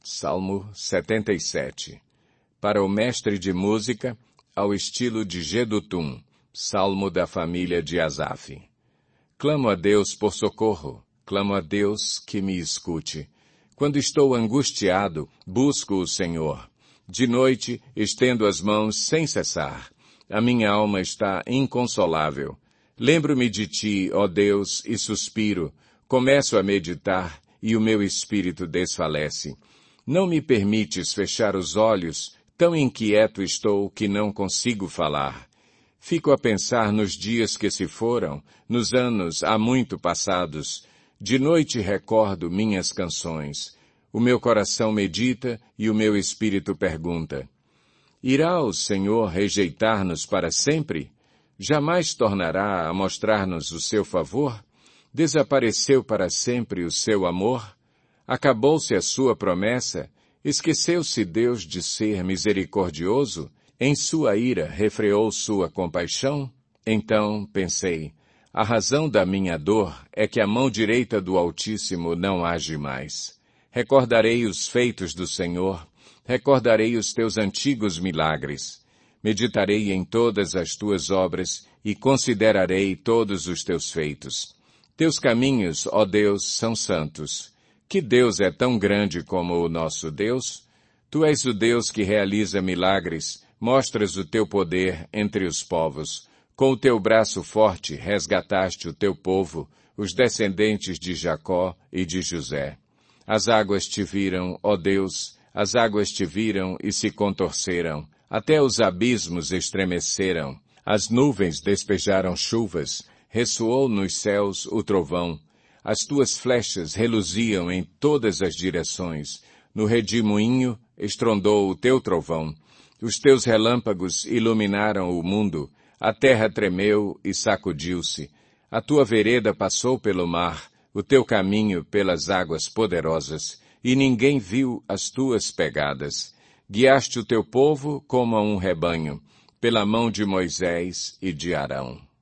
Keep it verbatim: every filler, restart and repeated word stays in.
Salmo setenta e sete. Para o mestre de música, ao estilo de Jedutum, salmo da família de Asaf. Clamo a Deus por socorro, clamo a Deus que me escute. Quando estou angustiado, busco o Senhor. De noite, estendo as mãos sem cessar. A minha alma está inconsolável. Lembro-me de ti, ó Deus, e suspiro. Começo a meditar, e o meu espírito desfalece. Não me permites fechar os olhos, tão inquieto estou que não consigo falar. Fico a pensar nos dias que se foram, nos anos há muito passados. De noite recordo minhas canções. O meu coração medita e o meu espírito pergunta: irá o Senhor rejeitar-nos para sempre? Jamais tornará a mostrar-nos o seu favor? Desapareceu para sempre o seu amor? Acabou-se a sua promessa? Esqueceu-se Deus de ser misericordioso? Em sua ira refreou sua compaixão? Então, pensei, a razão da minha dor é que a mão direita do Altíssimo não age mais. Recordarei os feitos do Senhor, recordarei os teus antigos milagres. Meditarei em todas as tuas obras e considerarei todos os teus feitos. Teus caminhos, ó Deus, são santos. Que Deus é tão grande como o nosso Deus? Tu és o Deus que realiza milagres, mostras o teu poder entre os povos. Com o teu braço forte resgataste o teu povo, os descendentes de Jacó e de José. As águas te viram, ó Deus, as águas te viram e se contorceram. Até os abismos estremeceram. As nuvens despejaram chuvas, ressoou nos céus o trovão. As tuas flechas reluziam em todas as direções. No redemoinho estrondou o teu trovão. Os teus relâmpagos iluminaram o mundo. A terra tremeu e sacudiu-se. A tua vereda passou pelo mar, o teu caminho pelas águas poderosas, e ninguém viu as tuas pegadas. Guiaste o teu povo como a um rebanho, pela mão de Moisés e de Arão.